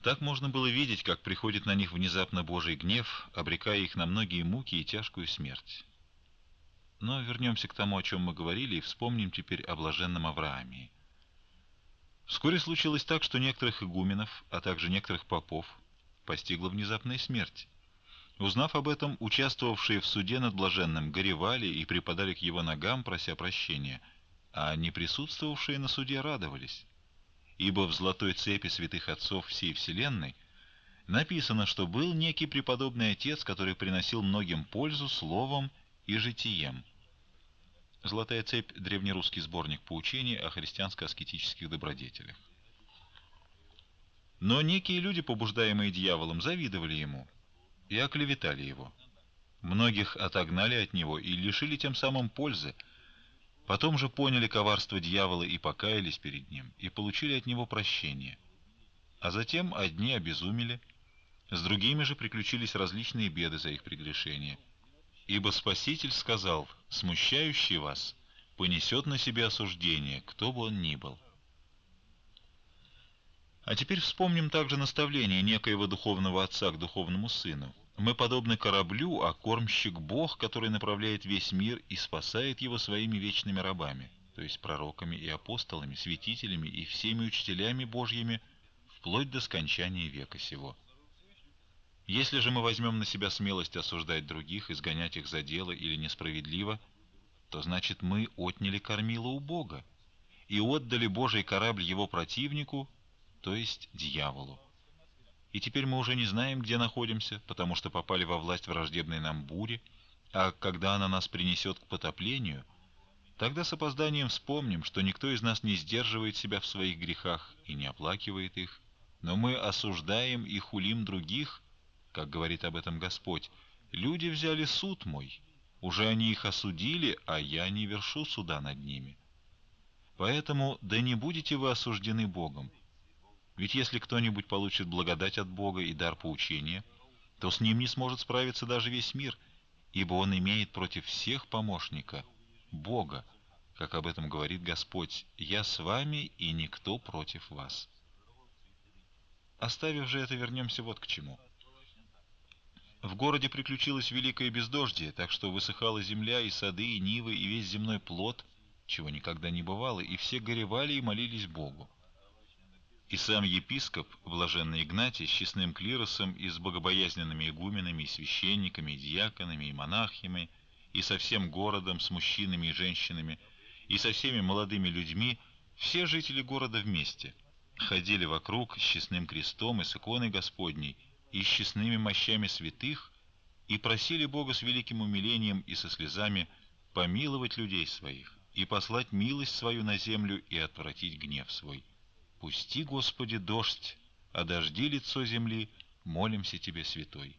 Так можно было видеть, как приходит на них внезапно Божий гнев, обрекая их на многие муки и тяжкую смерть. Но вернемся к тому, о чем мы говорили, и вспомним теперь о блаженном Авраамии. Вскоре случилось так, что некоторых игуменов, а также некоторых попов постигла внезапная смерть. Узнав об этом, участвовавшие в суде над блаженным горевали и припадали к его ногам, прося прощения, а не присутствовавшие на суде радовались. Ибо в золотой цепи святых отцов всей вселенной написано, что был некий преподобный отец, который приносил многим пользу словом и житием. «Золотая цепь» — древнерусский сборник поучений о христианско-аскетических добродетелях. Но некие люди, побуждаемые дьяволом, завидовали ему и оклеветали его. Многих отогнали от него и лишили тем самым пользы. Потом же поняли коварство дьявола и покаялись перед ним, и получили от него прощение. А затем одни обезумели, с другими же приключились различные беды за их прегрешения. Ибо Спаситель сказал: «Смущающий вас понесет на себе осуждение, кто бы он ни был». А теперь вспомним также наставление некоего духовного отца к духовному сыну. Мы подобны кораблю, а кормщик Бог, который направляет весь мир и спасает его своими вечными рабами, то есть пророками и апостолами, святителями и всеми учителями Божьими, вплоть до скончания века сего. Если же мы возьмем на себя смелость осуждать других, изгонять их за дело или несправедливо, то значит мы отняли кормило у Бога и отдали Божий корабль его противнику, то есть дьяволу. И теперь мы уже не знаем, где находимся, потому что попали во власть враждебной нам бури, а когда она нас принесет к потоплению, тогда с опозданием вспомним, что никто из нас не сдерживает себя в своих грехах и не оплакивает их, но мы осуждаем и хулим других, как говорит об этом Господь: «Люди взяли суд мой, уже они их осудили, а я не вершу суда над ними». Поэтому да не будете вы осуждены Богом. Ведь если кто-нибудь получит благодать от Бога и дар поучения, то с ним не сможет справиться даже весь мир, ибо он имеет против всех помощника — Бога, как об этом говорит Господь: «Я с вами, и никто против вас». Оставив же это, вернемся вот к чему. В городе приключилось великое бездождие, так что высыхала земля, и сады, и нивы, и весь земной плод, чего никогда не бывало, и все горевали и молились Богу. И сам епископ, блаженный Игнатий, с честным клиросом и с богобоязненными игуменами, и священниками, и диаконами, и монахиями, и со всем городом, с мужчинами и женщинами, и со всеми молодыми людьми, все жители города вместе, ходили вокруг с честным крестом и с иконой Господней, и с честными мощами святых, и просили Бога с великим умилением и со слезами помиловать людей своих, и послать милость свою на землю, и отвратить гнев свой. «Пусти, Господи, дождь, одожди лицо земли, молимся Тебе, святой».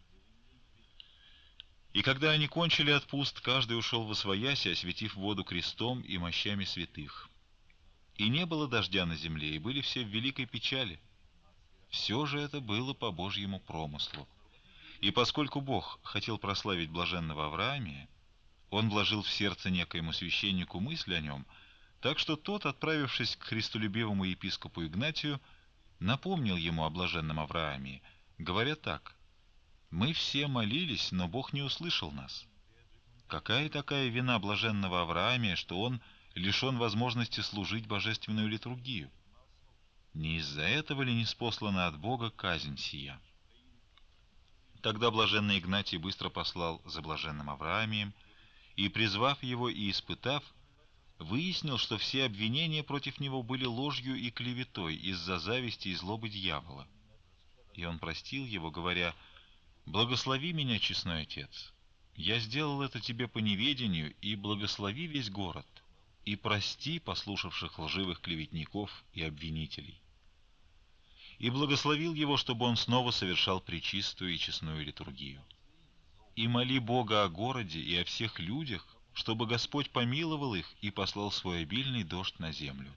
И когда они кончили отпуст, каждый ушел восвояси, осветив воду крестом и мощами святых. И не было дождя на земле, и были все в великой печали. Все же это было по Божьему промыслу. И поскольку Бог хотел прославить блаженного Авраамия, Он вложил в сердце некоему священнику мысль о нем, так что тот, отправившись к христолюбивому епископу Игнатию, напомнил ему о блаженном Авраамии, говоря так: «Мы все молились, но Бог не услышал нас. Какая такая вина блаженного Авраамия, что он лишен возможности служить божественную литургию? Не из-за этого ли ниспослана от Бога казнь сия?» Тогда блаженный Игнатий быстро послал за блаженным Авраамием, и, призвав его и испытав, выяснил, что все обвинения против него были ложью и клеветой из-за зависти и злобы дьявола. И он простил его, говоря: «Благослови меня, честной отец. Я сделал это тебе по неведению, и благослови весь город, и прости послушавших лживых клеветников и обвинителей». И благословил его, чтобы он снова совершал пречистую и честную литургию. «И моли Бога о городе и о всех людях, чтобы Господь помиловал их и послал свой обильный дождь на землю».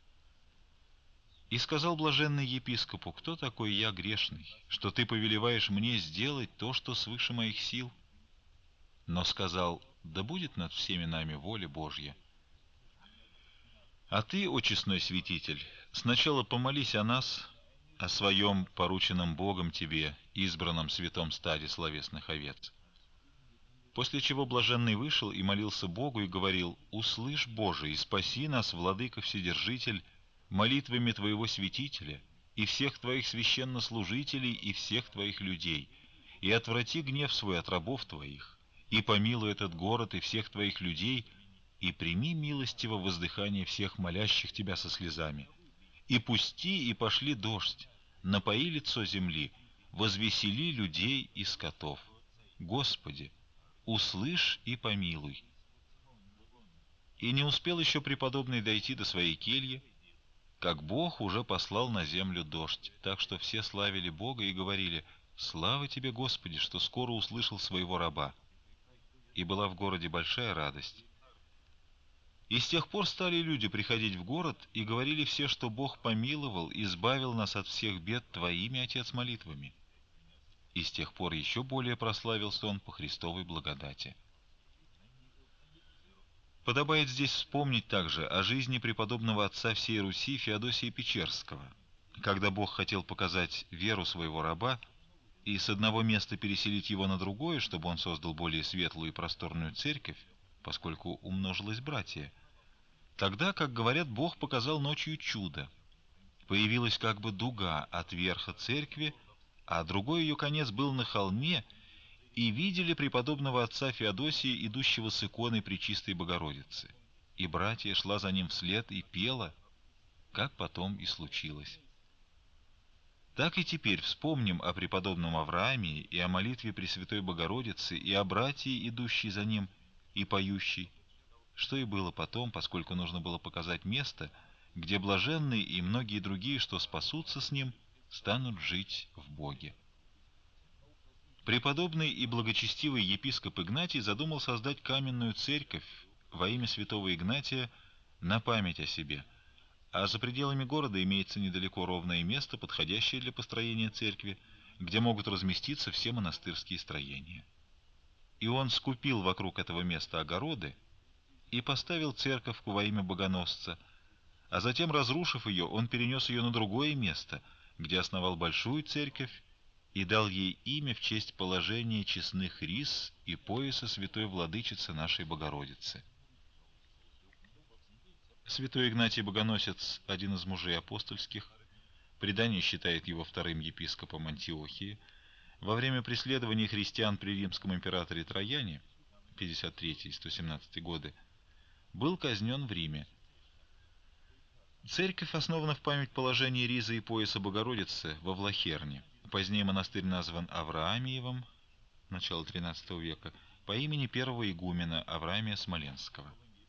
И сказал блаженный епископу: «Кто такой я, грешный, что ты повелеваешь мне сделать то, что свыше моих сил?» Но сказал: «Да будет над всеми нами воля Божья. А ты, о честной святитель, сначала помолись о нас, о своем порученном Богом тебе, избранном святом стаде словесных овец. После чего блаженный вышел и молился Богу и говорил: «Услышь, Боже, и спаси нас, Владыка Вседержитель, молитвами Твоего святителя и всех Твоих священнослужителей и всех Твоих людей, и отврати гнев свой от рабов Твоих, и помилуй этот город и всех Твоих людей, и прими милостиво воздыхание всех молящих Тебя со слезами, и пусти и пошли дождь, напои лицо земли, возвесели людей и скотов. Господи, услышь и помилуй». И не успел еще преподобный дойти до своей кельи, как Бог уже послал на землю дождь, так что все славили Бога и говорили: «Слава Тебе, Господи, что скоро услышал своего раба». И была в городе большая радость. И с тех пор стали люди приходить в город, и говорили все, что Бог помиловал, избавил нас от всех бед Твоими, Отец, молитвами. И с тех пор еще более прославился он по Христовой благодати. Подобает здесь вспомнить также о жизни преподобного отца всей Руси Феодосия Печерского, когда Бог хотел показать веру своего раба и с одного места переселить его на другое, чтобы он создал более светлую и просторную церковь, поскольку умножилось братья. Тогда, как говорят, Бог показал ночью чудо. Появилась как бы дуга от верха церкви, а другой ее конец был на холме, и видели преподобного отца Феодосия, идущего с иконой Пречистой Богородицы. И братья шла за ним вслед и пела, как потом и случилось. Так и теперь вспомним о преподобном Аврааме и о молитве Пресвятой Богородицы, и о братье, идущей за ним и поющей, что и было потом, поскольку нужно было показать место, где блаженные и многие другие, что спасутся с ним, станут жить в Боге. Преподобный и благочестивый епископ Игнатий задумал создать каменную церковь во имя святого Игнатия на память о себе, а за пределами города имеется недалеко ровное место, подходящее для построения церкви, где могут разместиться все монастырские строения. И он скупил вокруг этого места огороды и поставил церковку во имя богоносца, а затем, разрушив ее, он перенес ее на другое место, где основал большую церковь и дал ей имя в честь положения честных рис и пояса святой владычицы нашей Богородицы. Святой Игнатий Богоносец – один из мужей апостольских. Предание считает его вторым епископом Антиохии. Во время преследования христиан при римском императоре Трояне, 53-117 годы, был казнен в Риме. Церковь основана в память положения ризы и пояса Богородицы во Влахерне. Позднее монастырь назван Авраамиевым, начало XIII века, по имени первого игумена Авраамия Смоленского.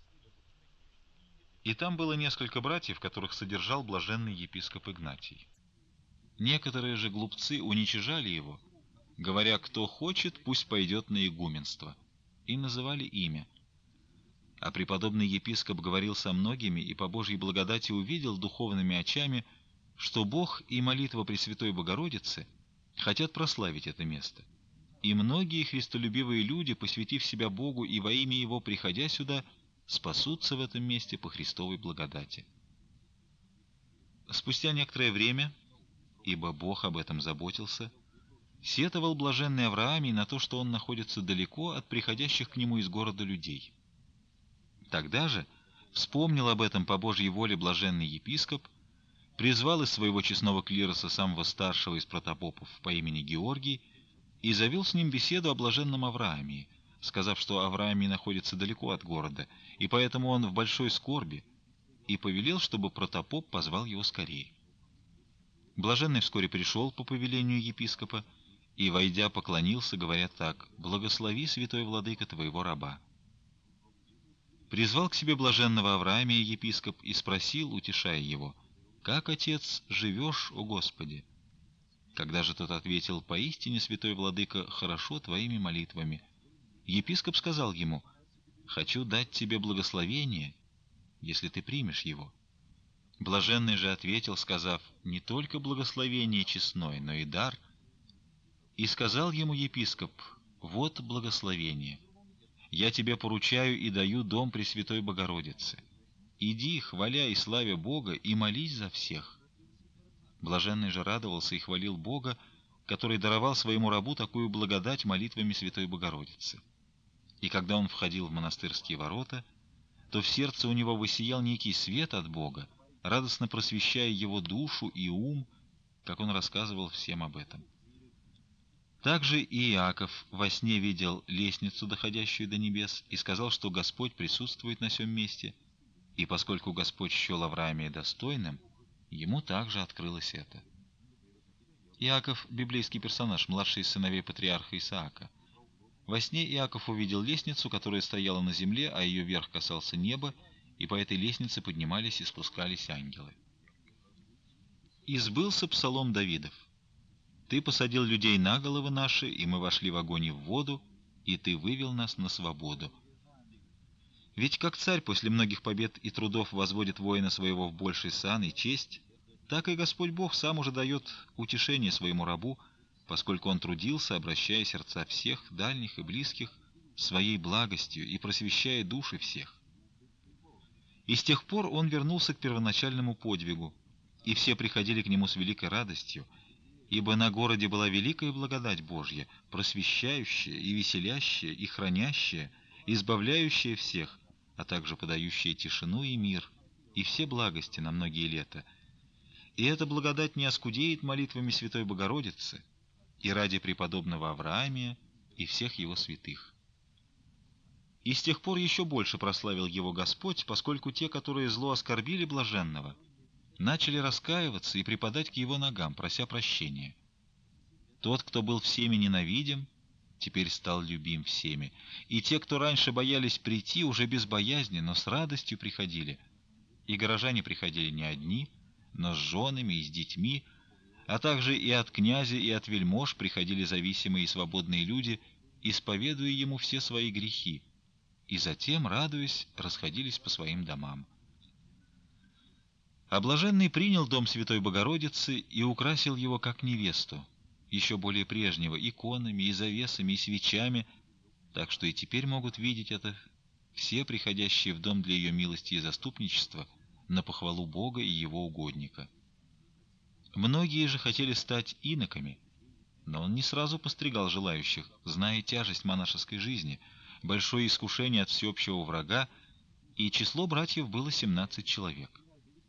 И там было несколько братьев, которых содержал блаженный епископ Игнатий. Некоторые же глупцы уничижали его, говоря: «Кто хочет, пусть пойдет на игуменство», и называли имя. А преподобный епископ говорил со многими и по Божьей благодати увидел духовными очами, что Бог и молитва Пресвятой Богородицы хотят прославить это место. И многие христолюбивые люди, посвятив себя Богу и во имя Его приходя сюда, спасутся в этом месте по Христовой благодати. Спустя некоторое время, ибо Бог об этом заботился, сетовал блаженный Авраамий на то, что он находится далеко от приходящих к нему из города людей. Тогда же вспомнил об этом по Божьей воле блаженный епископ, призвал из своего честного клироса самого старшего из протопопов по имени Георгий и завел с ним беседу о блаженном Авраамии, сказав, что Авраамий находится далеко от города, и поэтому он в большой скорби, и повелел, чтобы протопоп позвал его скорее. Блаженный вскоре пришел по повелению епископа и, войдя, поклонился, говоря так: «Благослови, святой владыка, твоего раба». Призвал к себе блаженного Авраамия епископ и спросил, утешая его: «Как, отец, живешь, о Господи?» Когда же тот ответил: «Поистине, святой владыка, хорошо твоими молитвами», епископ сказал ему: «Хочу дать тебе благословение, если ты примешь его». Блаженный же ответил, сказав: «Не только благословение честное, но и дар». И сказал ему епископ: «Вот благословение. Я тебе поручаю и даю дом Пресвятой Богородицы. Иди, хваля и славя Бога, и молись за всех». Блаженный же радовался и хвалил Бога, который даровал своему рабу такую благодать молитвами Святой Богородицы. И когда он входил в монастырские ворота, то в сердце у него высиял некий свет от Бога, радостно просвещая его душу и ум, как он рассказывал всем об этом. Также и Иаков во сне видел лестницу, доходящую до небес, и сказал, что Господь присутствует на сем месте, и поскольку Господь счел Авраамия достойным, ему также открылось это. Иаков — библейский персонаж, младший из сыновей патриарха Исаака. Во сне Иаков увидел лестницу, которая стояла на земле, а ее верх касался неба, и по этой лестнице поднимались и спускались ангелы. «И сбылся псалом Давидов. Ты посадил людей на головы наши, и мы вошли в огонь и в воду, и ты вывел нас на свободу». Ведь как царь после многих побед и трудов возводит воина своего в больший сан и честь, так и Господь Бог сам уже дает утешение своему рабу, поскольку он трудился, обращая сердца всех, дальних и близких, своей благостью и просвещая души всех. И с тех пор он вернулся к первоначальному подвигу, и все приходили к нему с великой радостью, ибо на городе была великая благодать Божья, просвещающая и веселящая, и хранящая, избавляющая всех, а также подающая тишину и мир, и все благости на многие лета. И эта благодать не оскудеет молитвами Святой Богородицы и ради преподобного Авраамия и всех его святых. И с тех пор еще больше прославил его Господь, поскольку те, которые зло оскорбили блаженного, начали раскаиваться и припадать к его ногам, прося прощения. Тот, кто был всеми ненавидим, теперь стал любим всеми, и те, кто раньше боялись прийти, уже без боязни, но с радостью приходили. И горожане приходили не одни, но с женами и с детьми, а также и от князя, и от вельмож приходили зависимые и свободные люди, исповедуя ему все свои грехи, и затем, радуясь, расходились по своим домам. А блаженный принял дом Святой Богородицы и украсил его как невесту, еще более прежнего, иконами, и завесами, и свечами, так что и теперь могут видеть это все приходящие в дом для ее милости и заступничества на похвалу Бога и его угодника. Многие же хотели стать иноками, но он не сразу постригал желающих, зная тяжесть монашеской жизни, большое искушение от всеобщего врага, и число братьев было 17 человек.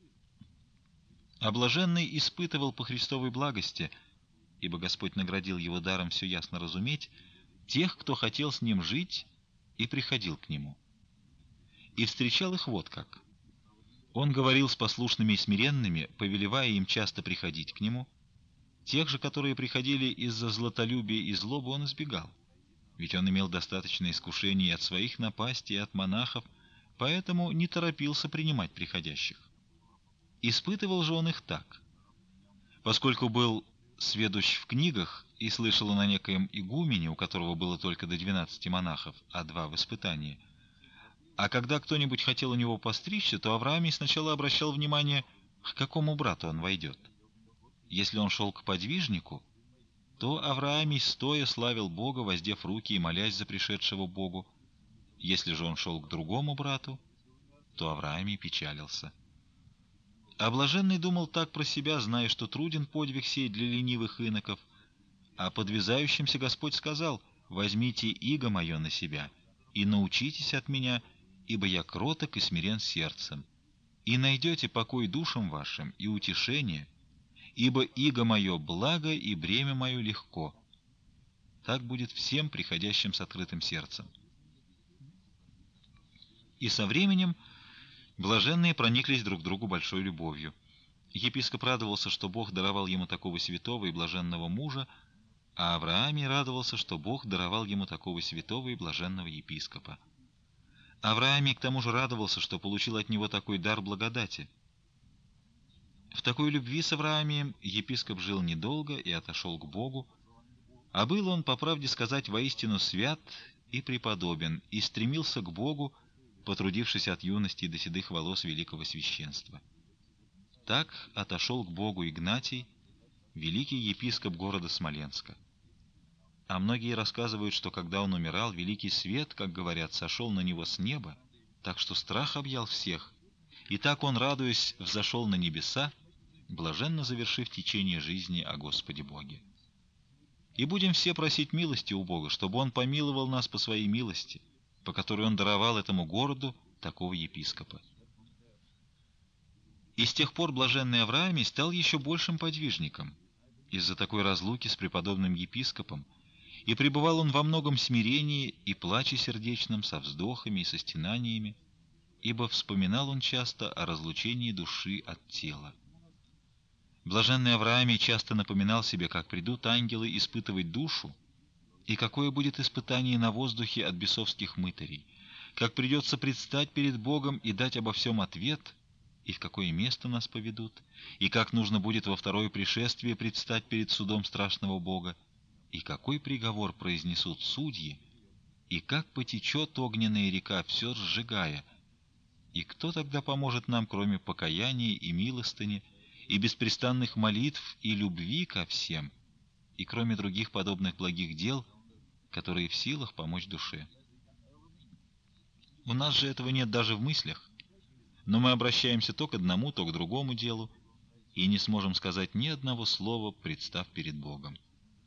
А блаженный испытывал по Христовой благости, ибо Господь наградил его даром все ясно разуметь, тех, кто хотел с ним жить и приходил к нему. И встречал их вот как. Он говорил с послушными и смиренными, повелевая им часто приходить к нему. Тех же, которые приходили из-за златолюбия и злобы, он избегал, ведь он имел достаточно искушений от своих напастей и от монахов, поэтому не торопился принимать приходящих. Испытывал же он их так. Поскольку был сведущ в книгах и слышал он о некоем игумене, у которого было только до 12 монахов, а 2 в испытании, а когда кто-нибудь хотел у него постричься, то Авраамий сначала обращал внимание, к какому брату он войдет. Если он шел к подвижнику, то Авраамий стоя славил Бога, воздев руки и молясь за пришедшего Богу. Если же он шел к другому брату, то Авраамий печалился. А блаженный думал так про себя, зная, что труден подвиг сей для ленивых иноков, а подвязающимся Господь сказал: «Возьмите иго мое на себя и научитесь от меня, ибо я кроток и смирен сердцем, и найдете покой душам вашим и утешение, ибо иго мое благо и бремя мое легко». Так будет всем приходящим с открытым сердцем. И со временем блаженные прониклись друг к другу большой любовью. Епископ радовался, что Бог даровал ему такого святого и блаженного мужа, а Авраамий радовался, что Бог даровал ему такого святого и блаженного епископа. Авраамий к тому же радовался, что получил от него такой дар благодати. В такой любви с Авраамием епископ жил недолго и отошел к Богу, а был он, по правде сказать, воистину свят и преподобен, и стремился к Богу, потрудившись от юности до седых волос великого священства. Так отошел к Богу Игнатий, великий епископ города Смоленска. А многие рассказывают, что когда он умирал, великий свет, как говорят, сошел на него с неба, так что страх объял всех, и так он, радуясь, взошел на небеса, блаженно завершив течение жизни о Господе Боге. И будем все просить милости у Бога, чтобы Он помиловал нас по Своей милости, по которой Он даровал этому городу такого епископа. И с тех пор блаженный Авраамий стал еще большим подвижником из-за такой разлуки с преподобным епископом, и пребывал он во многом смирении и плаче сердечном, со вздохами и со стенаниями, ибо вспоминал он часто о разлучении души от тела. Блаженный Авраамий часто напоминал себе, как придут ангелы испытывать душу, и какое будет испытание на воздухе от бесовских мытарей, как придется предстать перед Богом и дать обо всем ответ, и в какое место нас поведут, и как нужно будет во второе пришествие предстать перед судом страшного Бога, и какой приговор произнесут судьи, и как потечет огненная река, все сжигая, и кто тогда поможет нам, кроме покаяния и милостыни, и беспрестанных молитв и любви ко всем, и кроме других подобных благих дел, которые в силах помочь душе. У нас же этого нет даже в мыслях, но мы обращаемся то к одному, то к другому делу, и не сможем сказать ни одного слова, представ перед Богом.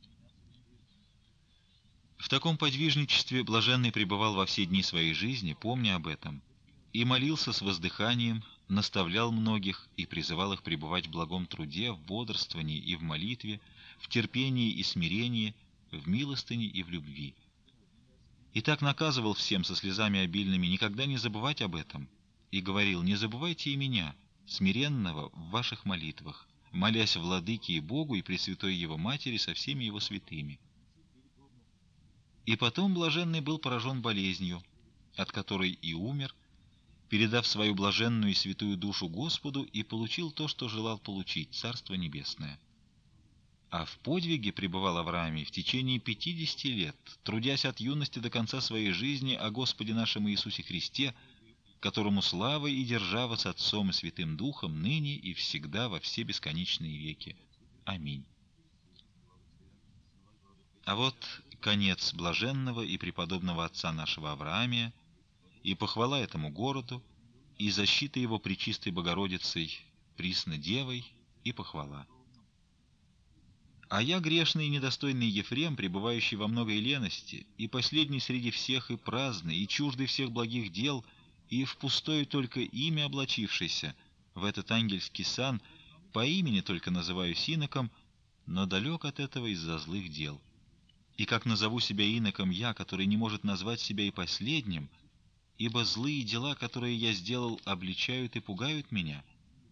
В таком подвижничестве блаженный пребывал во все дни своей жизни, помня об этом, и молился с воздыханием, наставлял многих и призывал их пребывать в благом труде, в бодрствовании и в молитве, в терпении и смирении, в милостыне и в любви. И так наказывал всем со слезами обильными никогда не забывать об этом, и говорил: «Не забывайте и меня, смиренного, в ваших молитвах, молясь Владыке и Богу и Пресвятой Его Матери со всеми Его святыми». И потом блаженный был поражен болезнью, от которой и умер, передав свою блаженную и святую душу Господу, и получил то, что желал получить — Царство Небесное. А в подвиге пребывал Авраамий в течение 50 лет, трудясь от юности до конца своей жизни о Господе нашем Иисусе Христе, которому слава и держава с Отцом и Святым Духом ныне и всегда во все бесконечные веки. Аминь. А вот конец блаженного и преподобного отца нашего Авраамия, и похвала этому городу, и защита его пречистой Богородицей, присно Девой, и похвала. А я, грешный и недостойный Ефрем, пребывающий во многой лености, и последний среди всех, и праздный, и чуждый всех благих дел, и в пустое только имя облачившийся, в этот ангельский сан, по имени только называюсь иноком, но далек от этого из-за злых дел. И как назову себя иноком я, который не может назвать себя и последним, ибо злые дела, которые я сделал, обличают и пугают меня.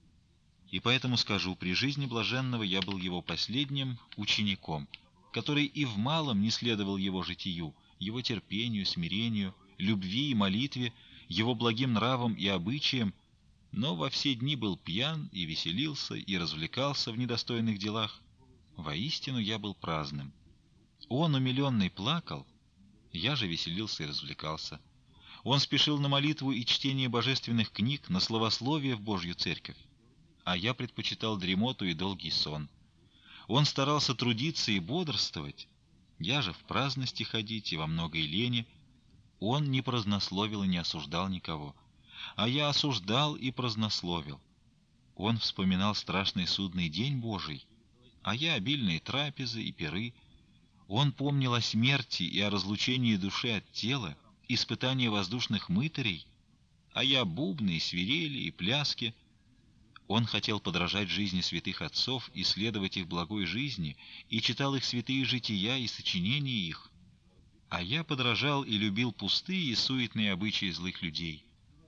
И поэтому скажу: при жизни блаженного я был его последним учеником, который и в малом не следовал его житию, его терпению, смирению, любви и молитве, его благим нравам и обычаям, но во все дни был пьян и веселился и развлекался в недостойных делах. Воистину я был праздным. Он, умиленный, плакал, я же веселился и развлекался. Он спешил на молитву и чтение божественных книг, на словословие в Божью церковь, а я предпочитал дремоту и долгий сон. Он старался трудиться и бодрствовать, я же в праздности ходить и во многой лени. Он не празднословил и не осуждал никого, а я осуждал и празднословил. Он вспоминал страшный судный день Божий, а я обильные трапезы и пиры. Он помнил о смерти и о разлучении души от тела, испытании воздушных мытарей, а я бубны и свирели и пляски. Он хотел подражать жизни святых отцов и следовать их благой жизни, и читал их святые жития и сочинения их, а я подражал и любил пустые и суетные обычаи злых людей.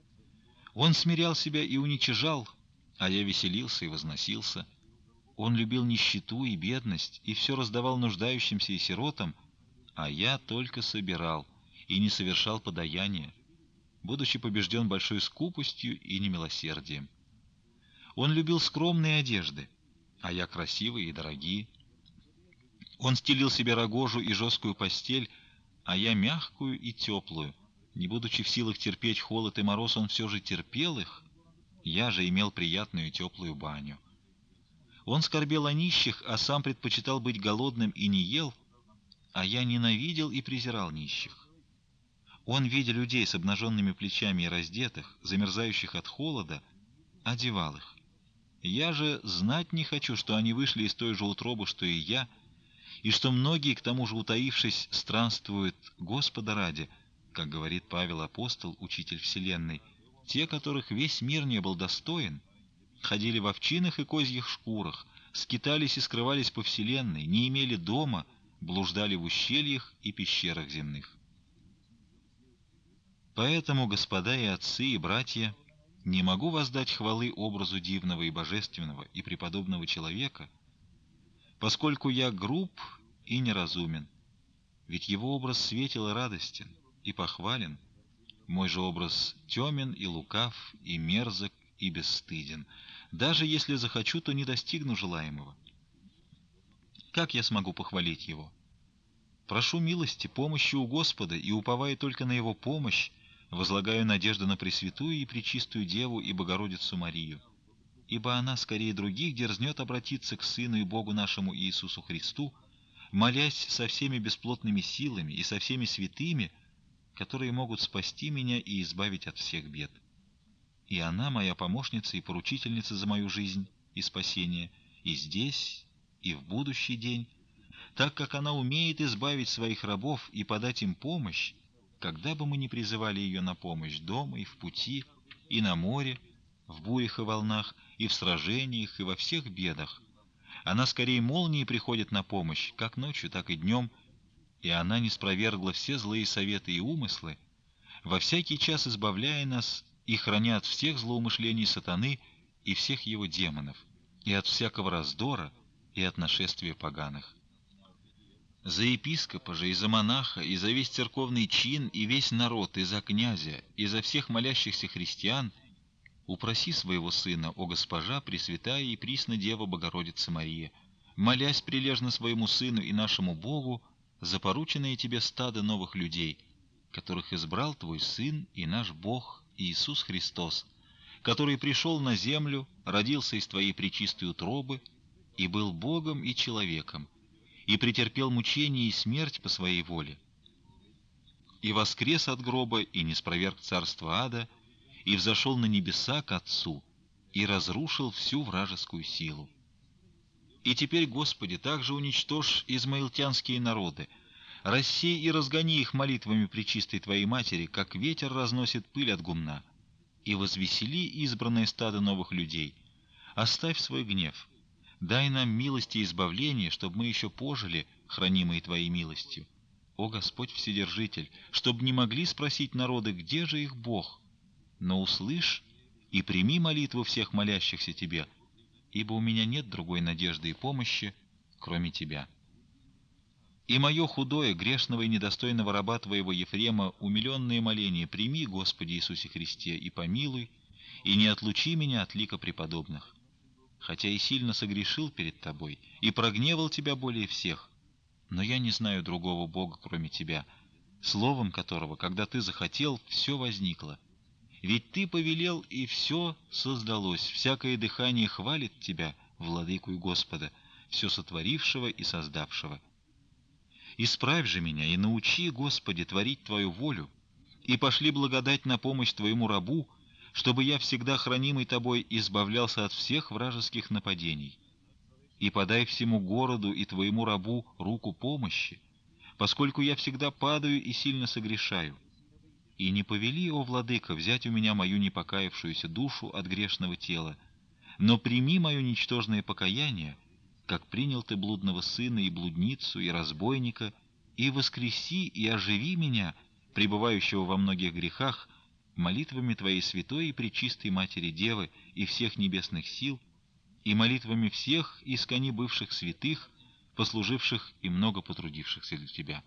Он смирял себя и уничижал, а я веселился и возносился. Он любил нищету и бедность, и все раздавал нуждающимся и сиротам, а я только собирал и не совершал подаяния, будучи побежден большой скупостью и немилосердием. Он любил скромные одежды, а я красивые и дорогие. Он стелил себе рогожу и жесткую постель, а я мягкую и теплую. Не будучи в силах терпеть холод и мороз, он все же терпел их, я же имел приятную и теплую баню. Он скорбел о нищих, а сам предпочитал быть голодным и не ел, а я ненавидел и презирал нищих. Он, видя людей с обнаженными плечами и раздетых, замерзающих от холода, одевал их, Я же знать не хочу, что они вышли из той же утробы, что и я, и что многие, к тому же утаившись, странствуют Господа ради, как говорит Павел апостол, учитель вселенной, те, которых весь мир не был достоин, ходили в овчинах и козьих шкурах, скитались и скрывались по вселенной, не имели дома, блуждали в ущельях и пещерах земных. Поэтому, господа и отцы, и братья, не могу воздать хвалы образу дивного и божественного и преподобного человека, поскольку я груб и неразумен, ведь его образ светел и радостен, и похвален, мой же образ темен и лукав, и мерзок, и бесстыден. Даже если захочу, то не достигну желаемого. Как я смогу похвалить его? Прошу милости, помощи у Господа, и, уповая только на Его помощь, возлагаю надежду на Пресвятую и Пречистую Деву и Богородицу Марию, ибо она скорее других дерзнет обратиться к Сыну и Богу нашему Иисусу Христу, молясь со всеми бесплотными силами и со всеми святыми, которые могут спасти меня и избавить от всех бед. И она моя помощница и поручительница за мою жизнь и спасение, и здесь, и в будущий день, так как она умеет избавить своих рабов и подать им помощь, когда бы мы ни призывали ее на помощь дома и в пути, и на море, в бурях и волнах, и в сражениях, и во всех бедах. Она скорее молнией приходит на помощь, как ночью, так и днем, и она не спровергла все злые советы и умыслы, во всякий час избавляя нас и храня от всех злоумышлений сатаны и всех его демонов, и от всякого раздора, и от нашествия поганых. За епископа же, и за монаха, и за весь церковный чин, и весь народ, и за князя, и за всех молящихся христиан упроси своего Сына, о Госпожа, Пресвятая и Присна Дева Богородица Мария, молясь прилежно своему Сыну и нашему Богу за порученные тебе стадо новых людей, которых избрал твой Сын и наш Бог Иисус Христос, который пришел на землю, родился из твоей пречистой утробы и был Богом и человеком, и претерпел мучение и смерть по своей воле, и воскрес от гроба, и ниспроверг царство ада, и взошел на небеса к Отцу, и разрушил всю вражескую силу. И теперь, Господи, также уничтожь измаильтянские народы, рассей и разгони их молитвами пречистой Твоей Матери, как ветер разносит пыль от гумна, и возвесели избранное стадо новых людей. Оставь свой гнев, дай нам милости и избавление, чтобы мы еще пожили, хранимые Твоей милостью. О Господь Вседержитель, чтобы не могли спросить народы, где же их Бог, но услышь и прими молитву всех молящихся Тебе, ибо у меня нет другой надежды и помощи, кроме Тебя. И мое худое, грешного и недостойного раба Твоего Ефрема умиленные моления прими, Господи Иисусе Христе, и помилуй, и не отлучи меня от лика преподобных. Хотя и сильно согрешил перед Тобой, и прогневал Тебя более всех, но я не знаю другого Бога, кроме Тебя, словом которого, когда Ты захотел, все возникло. Ведь Ты повелел, и все создалось, всякое дыхание хвалит Тебя, Владыку и Господа, все сотворившего и создавшего. Исправь же меня и научи, Господи, творить Твою волю, и пошли благодать на помощь Твоему рабу, чтобы я, всегда хранимый Тобой, избавлялся от всех вражеских нападений. И подай всему городу и Твоему рабу руку помощи, поскольку я всегда падаю и сильно согрешаю. И не повели, о Владыка, взять у меня мою непокаявшуюся душу от грешного тела, но прими мое ничтожное покаяние, как принял Ты блудного сына и блудницу, и разбойника, и воскреси и оживи меня, пребывающего во многих грехах, молитвами Твоей святой и пречистой Матери Девы и всех небесных сил, и молитвами всех искони бывших святых, послуживших и много потрудившихся для Тебя.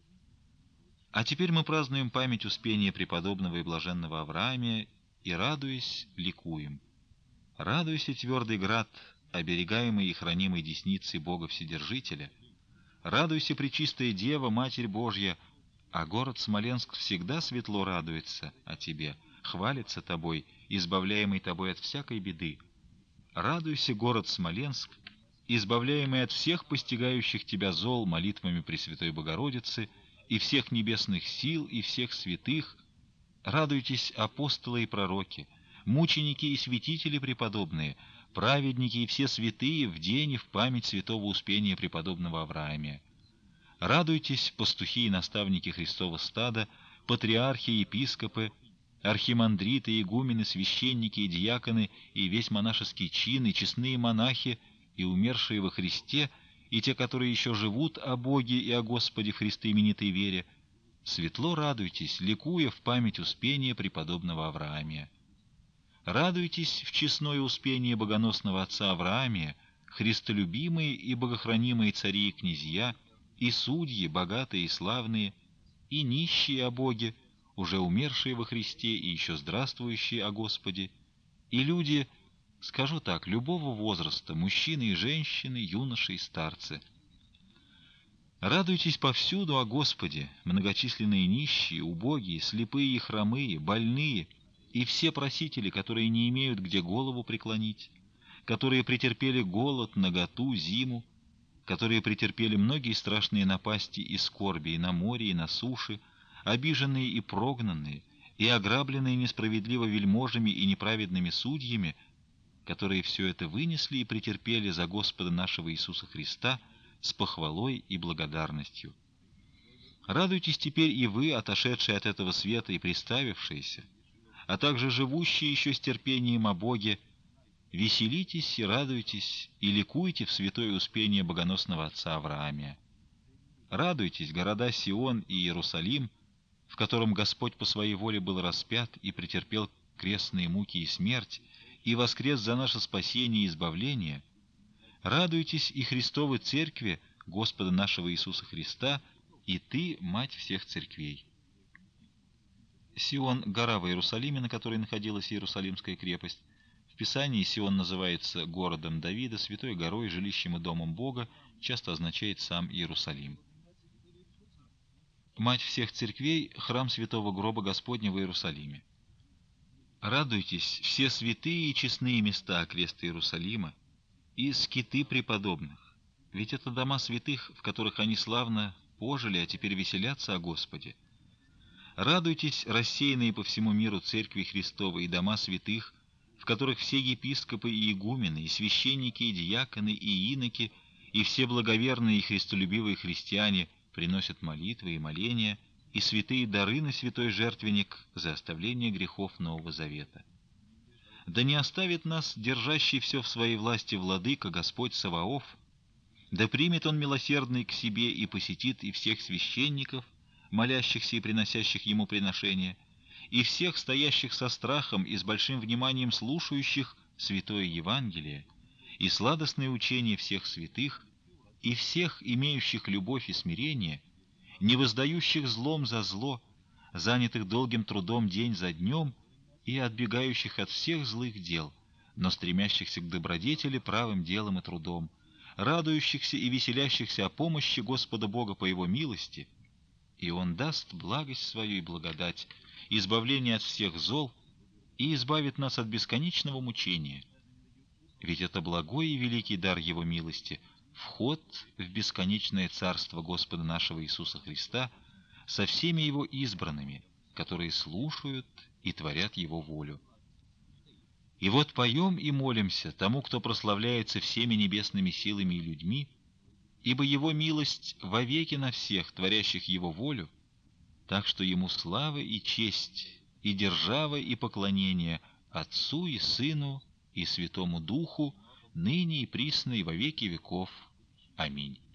А теперь мы празднуем память успения преподобного и блаженного Авраамия и, радуясь, ликуем. Радуйся, твердый град, оберегаемый и хранимый десницей Бога Вседержителя. Радуйся, пречистая Дева, Матерь Божья, а город Смоленск всегда светло радуется о Тебе, хвалится Тобой, избавляемый Тобой от всякой беды. Радуйся, город Смоленск, избавляемый от всех постигающих Тебя зол молитвами Пресвятой Богородицы и всех небесных сил и всех святых. Радуйтесь, апостолы и пророки, мученики и святители преподобные, праведники и все святые в день и в память святого Успения преподобного Авраамия. Радуйтесь, пастухи и наставники Христова стада, патриархи, епископы, архимандриты, игумены, священники и диаконы, и весь монашеский чин, и честные монахи, и умершие во Христе, и те, которые еще живут о Боге и о Господе в христоименитой вере. Светло радуйтесь, ликуя в память Успения преподобного Авраамия. Радуйтесь в честное успение богоносного отца Авраамия, христолюбимые и богохранимые цари и князья, и судьи, богатые и славные, и нищие о Боге, уже умершие во Христе и еще здравствующие о Господе, и люди, скажу так, любого возраста, мужчины и женщины, юноши и старцы. Радуйтесь повсюду о Господе, многочисленные нищие, убогие, слепые и хромые, больные, и все просители, которые не имеют где голову преклонить, которые претерпели голод, наготу, зиму, которые претерпели многие страшные напасти и скорби и на море, и на суше, обиженные и прогнанные, и ограбленные несправедливо вельможами и неправедными судьями, которые все это вынесли и претерпели за Господа нашего Иисуса Христа с похвалой и благодарностью. Радуйтесь теперь и вы, отошедшие от этого света и приставившиеся, а также живущие еще с терпением о Боге, веселитесь и радуйтесь, и ликуйте в святое успение богоносного отца Авраамия. Радуйтесь, города Сион и Иерусалим, в котором Господь по своей воле был распят и претерпел крестные муки и смерть, и воскрес за наше спасение и избавление. Радуйтесь и Христовой Церкви, Господа нашего Иисуса Христа, и ты, мать всех церквей. Сион — гора в Иерусалиме, на которой находилась Иерусалимская крепость. В Писании Сион называется городом Давида, святой горой, жилищем и домом Бога, часто означает сам Иерусалим. Мать всех церквей — храм святого гроба Господня в Иерусалиме. Радуйтесь, все святые и честные места окреста Иерусалима, и скиты преподобных, ведь это дома святых, в которых они славно пожили, а теперь веселятся о Господе. Радуйтесь, рассеянные по всему миру церкви Христовы и дома святых, в которых все епископы и игумены, и священники, и диаконы, и иноки, и все благоверные и христолюбивые христиане приносят молитвы и моления, и святые дары на святой жертвенник за оставление грехов Нового Завета. Да не оставит нас, держащий все в своей власти владыка, Господь Саваоф, да примет Он милосердный к себе и посетит и всех священников, молящихся и приносящих Ему приношения, и всех стоящих со страхом и с большим вниманием слушающих Святое Евангелие и сладостное учение всех святых, и всех имеющих любовь и смирение, не воздающих злом за зло, занятых долгим трудом день за днем и отбегающих от всех злых дел, но стремящихся к добродетели правым делом и трудом, радующихся и веселящихся о помощи Господа Бога по Его милости, и Он даст благость свою и благодать, избавление от всех зол и избавит нас от бесконечного мучения. Ведь это благой и великий дар Его милости — вход в бесконечное царство Господа нашего Иисуса Христа со всеми Его избранными, которые слушают и творят Его волю. И вот поем и молимся тому, кто прославляется всеми небесными силами и людьми, ибо Его милость вовеки на всех, творящих Его волю, так что Ему слава и честь, и держава, и поклонение Отцу и Сыну и Святому Духу, ныне и присно и во веки веков. Аминь.